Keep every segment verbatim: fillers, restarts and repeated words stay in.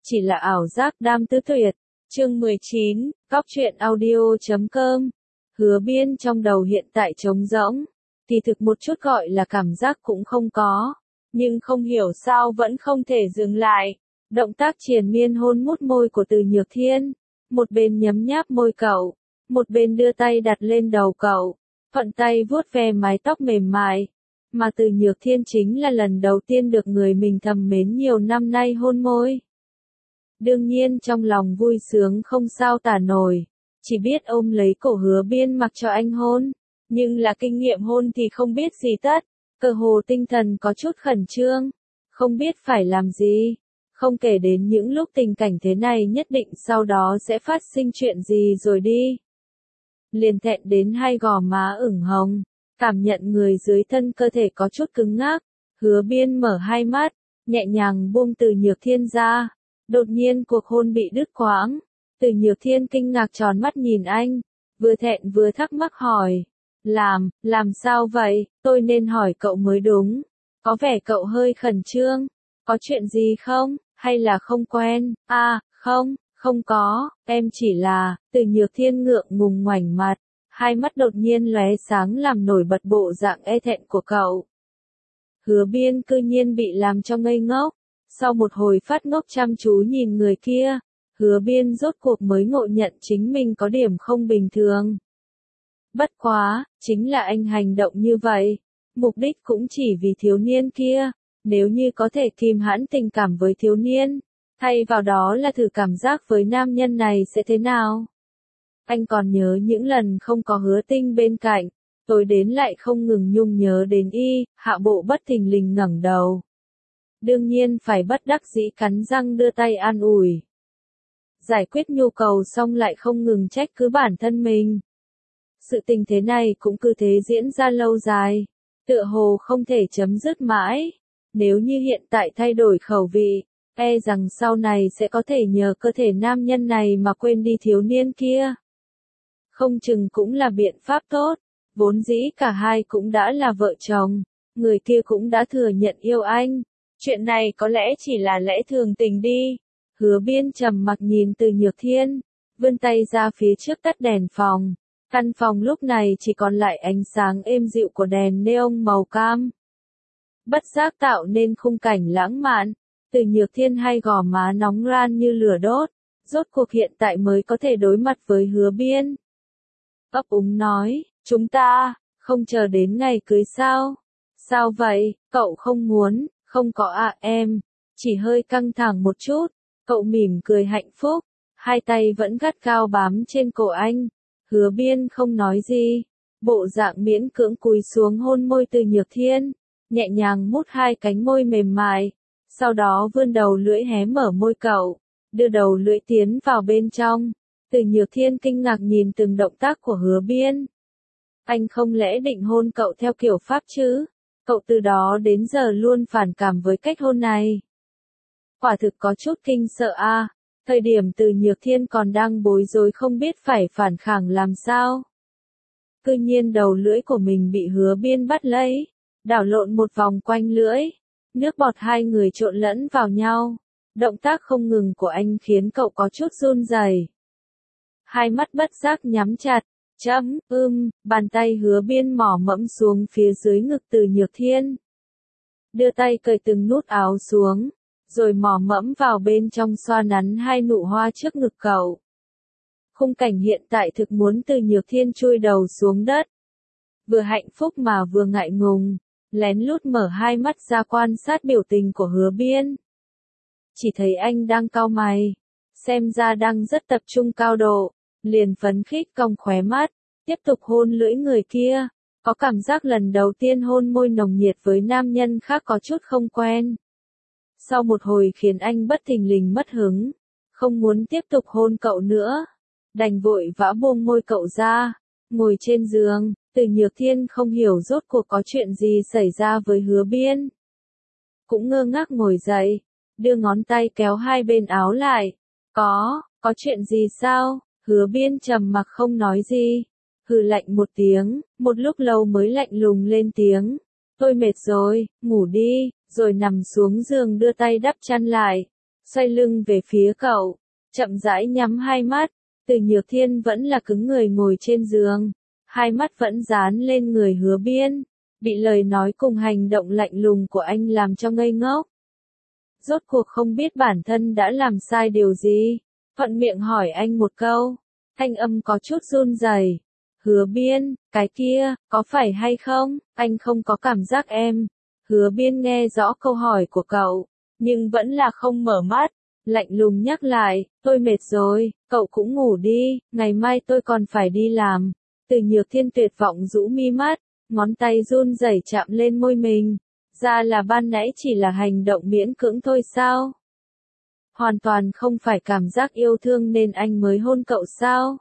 chỉ là ảo giác đam tứ tuyệt. Chương mười chín, Cóc truyện audio chấm com. Hứa Biên trong đầu hiện tại trống rỗng, kỳ thực một chút gọi là cảm giác cũng không có, nhưng không hiểu sao vẫn không thể dừng lại. Động tác triền miên hôn mút môi của Từ Nhược Thiên, một bên nhấm nháp môi cậu, một bên đưa tay đặt lên đầu cậu, thuận tay vuốt ve mái tóc mềm mại, mà Từ Nhược Thiên chính là lần đầu tiên được người mình thầm mến nhiều năm nay hôn môi. Đương nhiên trong lòng vui sướng không sao tả nổi, chỉ biết ôm lấy cổ Hứa Biên mặc cho anh hôn, nhưng là kinh nghiệm hôn thì không biết gì tất, cơ hồ tinh thần có chút khẩn trương, không biết phải làm gì, không kể đến những lúc tình cảnh thế này nhất định sau đó sẽ phát sinh chuyện gì rồi đi. Liền thẹn đến hai gò má ửng hồng, cảm nhận người dưới thân cơ thể có chút cứng ngắc, Hứa Biên mở hai mắt, nhẹ nhàng buông Từ Nhược Thiên ra. Đột nhiên cuộc hôn bị đứt quãng, Từ Nhược Thiên kinh ngạc tròn mắt nhìn anh, vừa thẹn vừa thắc mắc hỏi, làm, làm sao vậy, tôi nên hỏi cậu mới đúng, có vẻ cậu hơi khẩn trương, có chuyện gì không, hay là không quen, à, không, không có, em chỉ là, Từ Nhược Thiên ngượng ngùng ngoảnh mặt, hai mắt đột nhiên lóe sáng làm nổi bật bộ dạng e thẹn của cậu. Hứa Biên cư nhiên bị làm cho ngây ngốc. Sau một hồi phát ngốc chăm chú nhìn người kia, Hứa Biên rốt cuộc mới ngộ nhận chính mình có điểm không bình thường. Bất quá, chính là anh hành động như vậy, mục đích cũng chỉ vì thiếu niên kia, nếu như có thể kìm hãm tình cảm với thiếu niên, thay vào đó là thử cảm giác với nam nhân này sẽ thế nào. Anh còn nhớ những lần không có Hứa Tinh bên cạnh, tối đến lại không ngừng nhung nhớ đến y, Hạ Bộ bất thình lình ngẩng đầu. Đương nhiên phải bất đắc dĩ cắn răng đưa tay an ủi. Giải quyết nhu cầu xong lại không ngừng trách cứ bản thân mình. Sự tình thế này cũng cứ thế diễn ra lâu dài, tựa hồ không thể chấm dứt mãi. Nếu như hiện tại thay đổi khẩu vị, e rằng sau này sẽ có thể nhờ cơ thể nam nhân này mà quên đi thiếu niên kia. Không chừng cũng là biện pháp tốt, vốn dĩ cả hai cũng đã là vợ chồng, người kia cũng đã thừa nhận yêu anh. Chuyện này có lẽ chỉ là lẽ thường tình đi. Hứa Biên trầm mặc nhìn Từ Nhược Thiên, vươn tay ra phía trước tắt đèn phòng. Căn phòng lúc này chỉ còn lại ánh sáng êm dịu của đèn neon màu cam. Bất giác tạo nên khung cảnh lãng mạn. Từ Nhược Thiên hai gò má nóng ran như lửa đốt, rốt cuộc hiện tại mới có thể đối mặt với Hứa Biên. Ấp úng nói, chúng ta, không chờ đến ngày cưới sao? Sao vậy, cậu không muốn? Không có à em, chỉ hơi căng thẳng một chút, cậu mỉm cười hạnh phúc, hai tay vẫn gắt gao bám trên cổ anh, Hứa Biên không nói gì, bộ dạng miễn cưỡng cúi xuống hôn môi Từ Nhược Thiên, nhẹ nhàng mút hai cánh môi mềm mại, sau đó vươn đầu lưỡi hé mở môi cậu, đưa đầu lưỡi tiến vào bên trong, Từ Nhược Thiên kinh ngạc nhìn từng động tác của Hứa Biên. Anh không lẽ định hôn cậu theo kiểu Pháp chứ? Cậu từ đó đến giờ luôn phản cảm với cách hôn này. Quả thực có chút kinh sợ a. À. Thời điểm Từ Nhược Thiên còn đang bối rối không biết phải phản kháng làm sao. Cư nhiên đầu lưỡi của mình bị Hứa Biên bắt lấy, đảo lộn một vòng quanh lưỡi, nước bọt hai người trộn lẫn vào nhau. Động tác không ngừng của anh khiến cậu có chút run rẩy. Hai mắt bất giác nhắm chặt. Chấm, ưm, bàn tay Hứa Biên mỏ mẫm xuống phía dưới ngực Từ Nhược Thiên. Đưa tay cởi từng nút áo xuống, rồi mỏ mẫm vào bên trong xoa nắn hai nụ hoa trước ngực cậu. Khung cảnh hiện tại thực muốn Từ Nhược Thiên chui đầu xuống đất. Vừa hạnh phúc mà vừa ngại ngùng, lén lút mở hai mắt ra quan sát biểu tình của Hứa Biên. Chỉ thấy anh đang cau mày, xem ra đang rất tập trung cao độ. Liền phấn khích cong khóe mắt, tiếp tục hôn lưỡi người kia, có cảm giác lần đầu tiên hôn môi nồng nhiệt với nam nhân khác có chút không quen. Sau một hồi khiến anh bất thình lình mất hứng, không muốn tiếp tục hôn cậu nữa, đành vội vã buông môi cậu ra, ngồi trên giường, Từ Nhược Thiên không hiểu rốt cuộc có chuyện gì xảy ra với Hứa Biên. Cũng ngơ ngác ngồi dậy, đưa ngón tay kéo hai bên áo lại, có, có chuyện gì sao? Hứa Biên trầm mặc không nói gì, hừ lạnh một tiếng, một lúc lâu mới lạnh lùng lên tiếng, tôi mệt rồi, ngủ đi, rồi nằm xuống giường đưa tay đắp chăn lại, xoay lưng về phía cậu, chậm rãi nhắm hai mắt. Từ Nhược Thiên vẫn là cứng người ngồi trên giường, hai mắt vẫn dán lên người Hứa Biên, bị lời nói cùng hành động lạnh lùng của anh làm cho ngây ngốc. Rốt cuộc không biết bản thân đã làm sai điều gì, thuận miệng hỏi anh một câu, thanh âm có chút run rẩy. Hứa Biên, cái kia, có phải hay không, anh không có cảm giác em. Hứa Biên nghe rõ câu hỏi của cậu, nhưng vẫn là không mở mắt, lạnh lùng nhắc lại, tôi mệt rồi, cậu cũng ngủ đi, ngày mai tôi còn phải đi làm. Từ Nhược Thiên tuyệt vọng rũ mi mắt, ngón tay run rẩy chạm lên môi mình, ra là ban nãy chỉ là hành động miễn cưỡng thôi sao? Hoàn toàn không phải cảm giác yêu thương nên anh mới hôn cậu sao?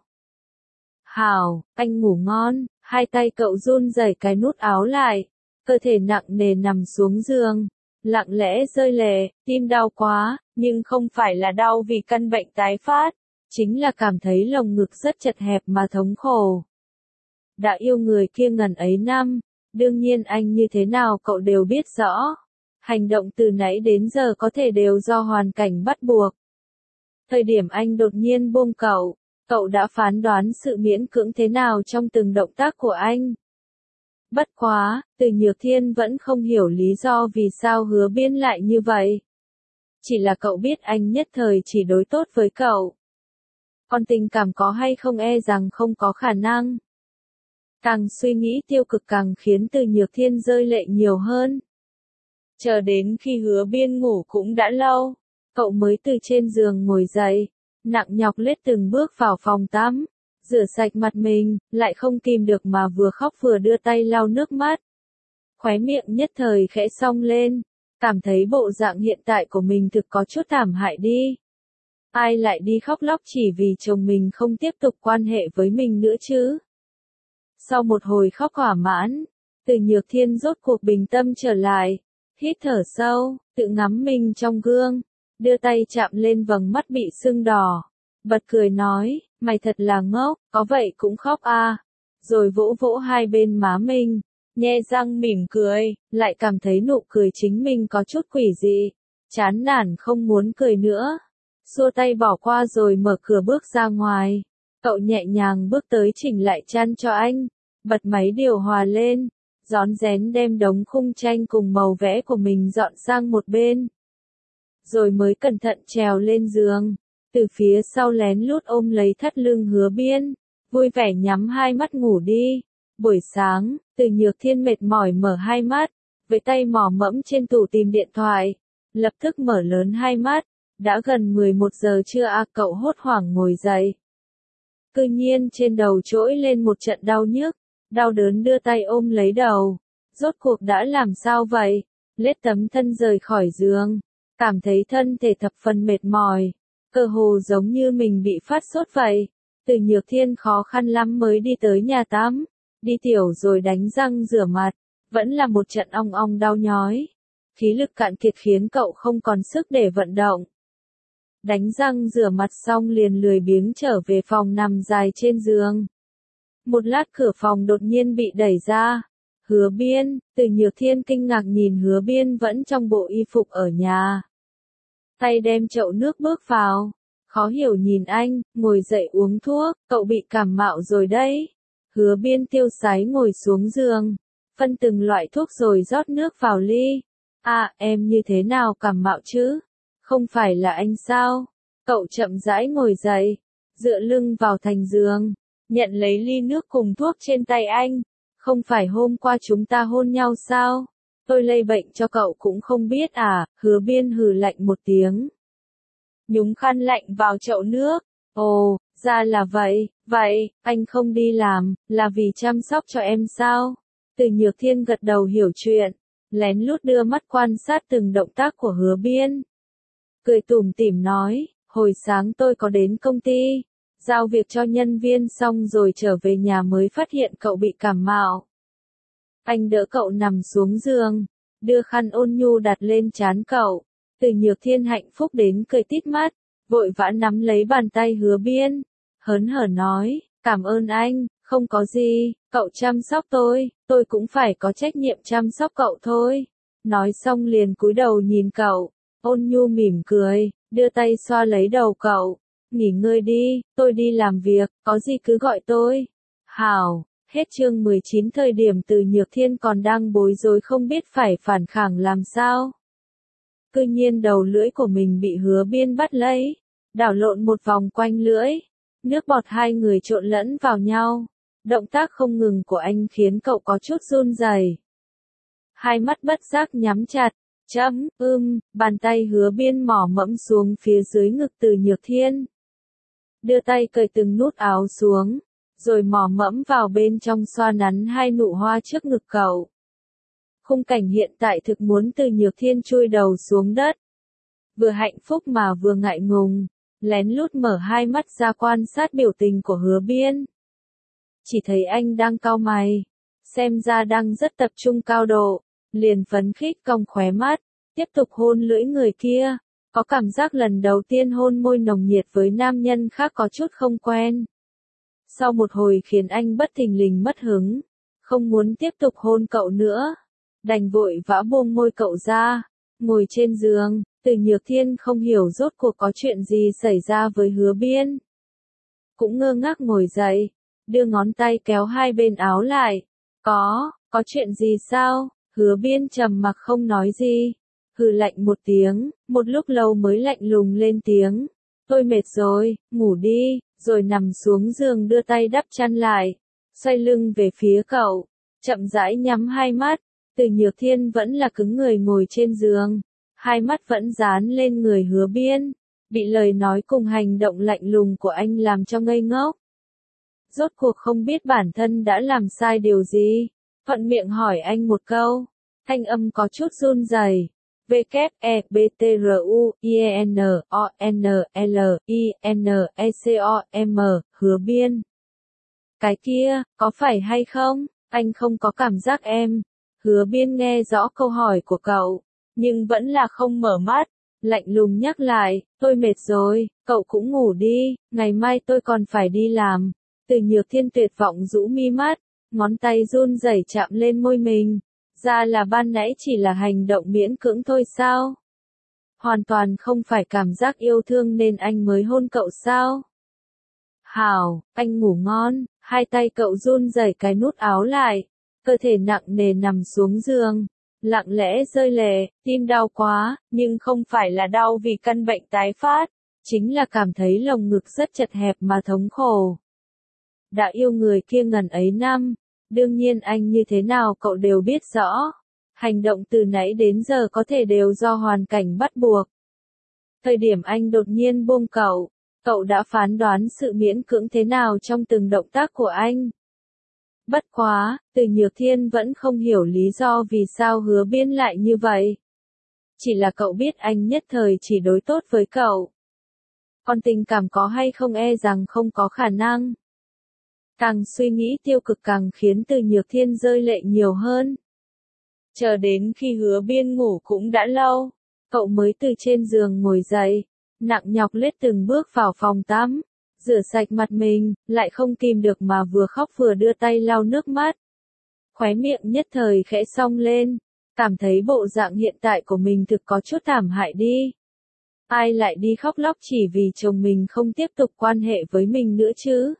Hảo, anh ngủ ngon, hai tay cậu run rẩy cái nút áo lại, cơ thể nặng nề nằm xuống giường, lặng lẽ rơi lệ, tim đau quá, nhưng không phải là đau vì căn bệnh tái phát, chính là cảm thấy lồng ngực rất chật hẹp mà thống khổ. Đã yêu người kia ngần ấy năm, đương nhiên anh như thế nào cậu đều biết rõ. Hành động từ nãy đến giờ có thể đều do hoàn cảnh bắt buộc. Thời điểm anh đột nhiên buông cậu, cậu đã phán đoán sự miễn cưỡng thế nào trong từng động tác của anh. Bất quá, Từ Nhược Thiên vẫn không hiểu lý do vì sao Hứa Biên lại như vậy. Chỉ là cậu biết anh nhất thời chỉ đối tốt với cậu. Còn tình cảm có hay không e rằng không có khả năng. Càng suy nghĩ tiêu cực càng khiến Từ Nhược Thiên rơi lệ nhiều hơn. Chờ đến khi Hứa Biên ngủ cũng đã lâu, cậu mới từ trên giường ngồi dậy, nặng nhọc lết từng bước vào phòng tắm, rửa sạch mặt mình, lại không kìm được mà vừa khóc vừa đưa tay lau nước mắt. Khóe miệng nhất thời khẽ cong lên, cảm thấy bộ dạng hiện tại của mình thực có chút thảm hại đi. Ai lại đi khóc lóc chỉ vì chồng mình không tiếp tục quan hệ với mình nữa chứ? Sau một hồi khóc thỏa mãn, Từ Nhược Thiên rốt cuộc bình tâm trở lại, hít thở sâu, tự ngắm mình trong gương, đưa tay chạm lên vầng mắt bị sưng đỏ, bật cười nói, mày thật là ngốc, có vậy cũng khóc à, rồi vỗ vỗ hai bên má mình, nhe răng mỉm cười, lại cảm thấy nụ cười chính mình có chút quỷ dị, chán nản không muốn cười nữa, xua tay bỏ qua rồi mở cửa bước ra ngoài, cậu nhẹ nhàng bước tới chỉnh lại chăn cho anh, bật máy điều hòa lên, rón rén đem đống khung tranh cùng màu vẽ của mình dọn sang một bên. Rồi mới cẩn thận trèo lên giường, từ phía sau lén lút ôm lấy thắt lưng Hứa Biên, vui vẻ nhắm hai mắt ngủ đi. Buổi sáng, Từ Nhược Thiên mệt mỏi mở hai mắt, với tay mò mẫm trên tủ tìm điện thoại, lập tức mở lớn hai mắt, đã gần mười một giờ trưa à, cậu hốt hoảng ngồi dậy. Cư nhiên trên đầu trỗi lên một trận đau nhức, đau đớn đưa tay ôm lấy đầu, rốt cuộc đã làm sao vậy, lết tấm thân rời khỏi giường, cảm thấy thân thể thập phần mệt mỏi, cơ hồ giống như mình bị phát sốt vậy. Từ Nhược Thiên khó khăn lắm mới đi tới nhà tắm, đi tiểu rồi đánh răng rửa mặt, vẫn là một trận ong ong đau nhói, khí lực cạn kiệt khiến cậu không còn sức để vận động. Đánh răng rửa mặt xong liền lười biếng trở về phòng nằm dài trên giường. Một lát cửa phòng đột nhiên bị đẩy ra. Hứa Biên, Từ Nhược Thiên kinh ngạc nhìn Hứa Biên vẫn trong bộ y phục ở nhà. Tay đem chậu nước bước vào. Khó hiểu nhìn anh, ngồi dậy uống thuốc, cậu bị cảm mạo rồi đấy. Hứa Biên tiêu sái ngồi xuống giường, phân từng loại thuốc rồi rót nước vào ly. À, em như thế nào cảm mạo chứ? Không phải là anh sao? Cậu chậm rãi ngồi dậy, dựa lưng vào thành giường, nhận lấy ly nước cùng thuốc trên tay anh. Không phải hôm qua chúng ta hôn nhau sao? Tôi lây bệnh cho cậu cũng không biết à? Hứa Biên hừ lạnh một tiếng, nhúng khăn lạnh vào chậu nước. Ồ, ra là vậy, vậy, anh không đi làm, là vì chăm sóc cho em sao? Từ Nhược Thiên gật đầu hiểu chuyện, lén lút đưa mắt quan sát từng động tác của Hứa Biên. Cười tủm tỉm nói, hồi sáng tôi có đến công ty, giao việc cho nhân viên xong rồi trở về nhà mới phát hiện cậu bị cảm mạo. Anh đỡ cậu nằm xuống giường, đưa khăn ôn nhu đặt lên trán cậu. Từ Nhược Thiên hạnh phúc đến cười tít mắt, vội vã nắm lấy bàn tay Hứa Biên, hớn hở nói, cảm ơn anh, không có gì, cậu chăm sóc tôi, tôi cũng phải có trách nhiệm chăm sóc cậu thôi. Nói xong liền cúi đầu nhìn cậu, ôn nhu mỉm cười, đưa tay xoa lấy đầu cậu. Nghỉ ngơi đi, tôi đi làm việc, có gì cứ gọi tôi. Hảo, hết chương mười chín. Thời điểm Từ Nhược Thiên còn đang bối rối không biết phải phản kháng làm sao. Cư nhiên đầu lưỡi của mình bị Hứa Biên bắt lấy, đảo lộn một vòng quanh lưỡi. Nước bọt hai người trộn lẫn vào nhau. Động tác không ngừng của anh khiến cậu có chút run rẩy. Hai mắt bất giác nhắm chặt. Chấm, ưm, bàn tay Hứa Biên mỏ mẫm xuống phía dưới ngực Từ Nhược Thiên. Đưa tay cởi từng nút áo xuống, rồi mỏ mẫm vào bên trong xoa nắn hai nụ hoa trước ngực cậu. Khung cảnh hiện tại thực muốn Từ Nhược Thiên chui đầu xuống đất. Vừa hạnh phúc mà vừa ngại ngùng, lén lút mở hai mắt ra quan sát biểu tình của Hứa Biên. Chỉ thấy anh đang cau mày, xem ra đang rất tập trung cao độ, liền phấn khích cong khóe mắt, tiếp tục hôn lưỡi người kia. Có cảm giác lần đầu tiên hôn môi nồng nhiệt với nam nhân khác có chút không quen. Sau một hồi khiến anh bất thình lình mất hứng, không muốn tiếp tục hôn cậu nữa. Đành vội vã buông môi cậu ra, ngồi trên giường. Từ Nhược Thiên không hiểu rốt cuộc có chuyện gì xảy ra với Hứa Biên. Cũng ngơ ngác ngồi dậy, đưa ngón tay kéo hai bên áo lại. Có, có chuyện gì sao? Hứa Biên trầm mặc không nói gì. Hừ lạnh một tiếng, một lúc lâu mới lạnh lùng lên tiếng. Tôi mệt rồi, ngủ đi, rồi nằm xuống giường đưa tay đắp chăn lại. Xoay lưng về phía cậu, chậm rãi nhắm hai mắt. Từ Nhược Thiên vẫn là cứng người ngồi trên giường. Hai mắt vẫn dán lên người Hứa Biên. Bị lời nói cùng hành động lạnh lùng của anh làm cho ngây ngốc. Rốt cuộc không biết bản thân đã làm sai điều gì. Thuận miệng hỏi anh một câu. Thanh âm có chút run rẩy. W E B T R U I E N O N L I N E C O M, Hứa Biên. Cái kia, có phải hay không? Anh không có cảm giác em. Hứa Biên nghe rõ câu hỏi của cậu, nhưng vẫn là không mở mắt, lạnh lùng nhắc lại, tôi mệt rồi, cậu cũng ngủ đi, ngày mai tôi còn phải đi làm. Từ Nhược Thiên tuyệt vọng rũ mi mắt, ngón tay run rẩy chạm lên môi mình. Ra là ban nãy chỉ là hành động miễn cưỡng thôi sao? Hoàn toàn không phải cảm giác yêu thương nên anh mới hôn cậu sao? Hảo, anh ngủ ngon. Hai tay cậu run rẩy cái nút áo lại, cơ thể nặng nề nằm xuống giường, lặng lẽ rơi lệ. Tim đau quá, nhưng không phải là đau vì căn bệnh tái phát, chính là cảm thấy lồng ngực rất chật hẹp mà thống khổ. Đã yêu người kia ngần ấy năm, đương nhiên anh như thế nào cậu đều biết rõ. Hành động từ nãy đến giờ có thể đều do hoàn cảnh bắt buộc. Thời điểm anh đột nhiên buông cậu, cậu đã phán đoán sự miễn cưỡng thế nào trong từng động tác của anh. Bất quá, Từ Nhược Thiên vẫn không hiểu lý do vì sao Hứa Biên lại như vậy. Chỉ là cậu biết anh nhất thời chỉ đối tốt với cậu. Còn tình cảm có hay không e rằng không có khả năng. Càng suy nghĩ tiêu cực càng khiến Từ Nhược Thiên rơi lệ nhiều hơn. Chờ đến khi Hứa Biên ngủ cũng đã lâu, cậu mới từ trên giường ngồi dậy, nặng nhọc lết từng bước vào phòng tắm, rửa sạch mặt mình, lại không kìm được mà vừa khóc vừa đưa tay lau nước mắt. Khóe miệng nhất thời khẽ cong lên, cảm thấy bộ dạng hiện tại của mình thực có chút thảm hại đi. Ai lại đi khóc lóc chỉ vì chồng mình không tiếp tục quan hệ với mình nữa chứ?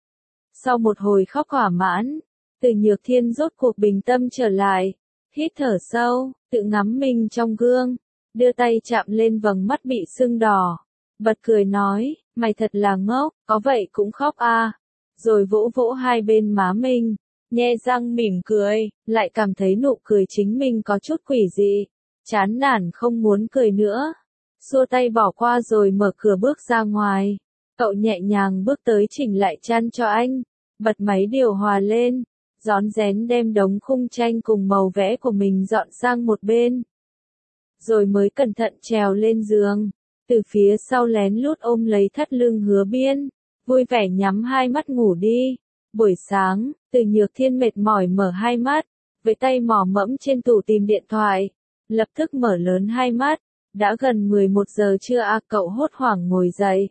Sau một hồi khóc thỏa mãn, Từ Nhược Thiên rốt cuộc bình tâm trở lại, hít thở sâu, tự ngắm mình trong gương, đưa tay chạm lên vầng mắt bị sưng đỏ, bật cười nói, mày thật là ngốc, có vậy cũng khóc à, rồi vỗ vỗ hai bên má mình, nhe răng mỉm cười, lại cảm thấy nụ cười chính mình có chút quỷ dị, chán nản không muốn cười nữa, xua tay bỏ qua rồi mở cửa bước ra ngoài. Cậu nhẹ nhàng bước tới chỉnh lại chăn cho anh, bật máy điều hòa lên, rón rén đem đống khung tranh cùng màu vẽ của mình dọn sang một bên. Rồi mới cẩn thận trèo lên giường, từ phía sau lén lút ôm lấy thắt lưng Hứa Biên, vui vẻ nhắm hai mắt ngủ đi. Buổi sáng, Từ Nhược Thiên mệt mỏi mở hai mắt, với tay mò mẫm trên tủ tìm điện thoại, lập tức mở lớn hai mắt, đã gần mười một giờ trưa à, cậu hốt hoảng ngồi dậy.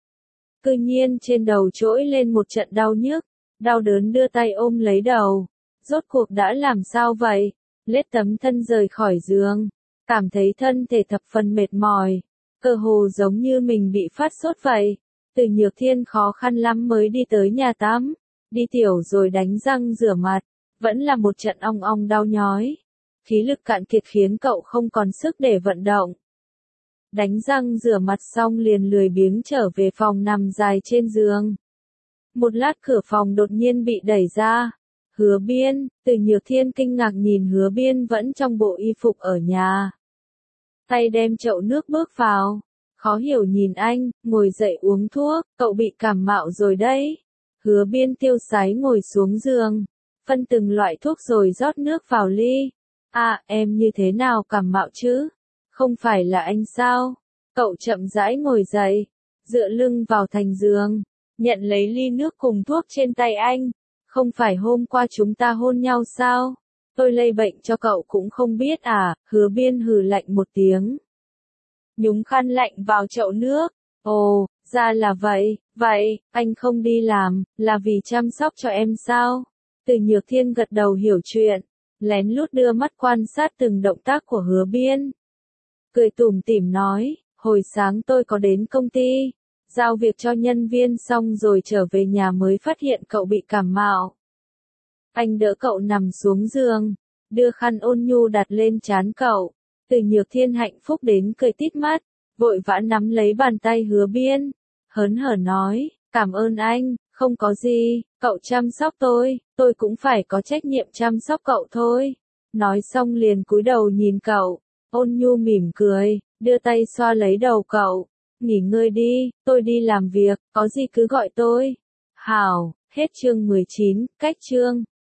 Cư nhiên trên đầu trỗi lên một trận đau nhức, đau đớn đưa tay ôm lấy đầu. Rốt cuộc đã làm sao vậy? Lết tấm thân rời khỏi giường, cảm thấy thân thể thập phần mệt mỏi, Cơ hồ giống như mình bị phát sốt vậy. Từ Nhược Thiên khó khăn lắm mới đi tới nhà tắm, đi tiểu rồi đánh răng rửa mặt, vẫn là một trận ong ong đau nhói. Khí lực cạn kiệt khiến cậu không còn sức để vận động. Đánh răng rửa mặt xong liền lười biếng trở về phòng nằm dài trên giường. Một lát cửa phòng đột nhiên bị đẩy ra. Hứa Biên, Từ Nhược Thiên kinh ngạc nhìn Hứa Biên vẫn trong bộ y phục ở nhà. Tay đem chậu nước bước vào. Khó hiểu nhìn anh, ngồi dậy uống thuốc, cậu bị cảm mạo rồi đấy. Hứa Biên tiêu sái ngồi xuống giường, phân từng loại thuốc rồi rót nước vào ly. À, em như thế nào cảm mạo chứ? Không phải là anh sao? Cậu chậm rãi ngồi dậy, dựa lưng vào thành giường, nhận lấy ly nước cùng thuốc trên tay anh. Không phải hôm qua chúng ta hôn nhau sao? Tôi lây bệnh cho cậu cũng không biết à? Hứa Biên hừ lạnh một tiếng, nhúng khăn lạnh vào chậu nước. Ồ, ra là vậy, vậy, anh không đi làm, là vì chăm sóc cho em sao? Từ Nhược Thiên gật đầu hiểu chuyện, lén lút đưa mắt quan sát từng động tác của Hứa Biên. Cười tủm tỉm nói, hồi sáng tôi có đến công ty, giao việc cho nhân viên xong rồi trở về nhà mới phát hiện cậu bị cảm mạo. Anh đỡ cậu nằm xuống giường, đưa khăn ôn nhu đặt lên trán cậu. Từ Nhược Thiên hạnh phúc đến cười tít mắt, vội vã nắm lấy bàn tay Hứa Biên, hớn hở nói, cảm ơn anh, không có gì, cậu chăm sóc tôi, tôi cũng phải có trách nhiệm chăm sóc cậu thôi. Nói xong liền cúi đầu nhìn cậu, ôn nhu mỉm cười, đưa tay xoa lấy đầu cậu, nghỉ ngơi đi, tôi đi làm việc, có gì cứ gọi tôi. Hảo, hết chương mười chín, cách chương.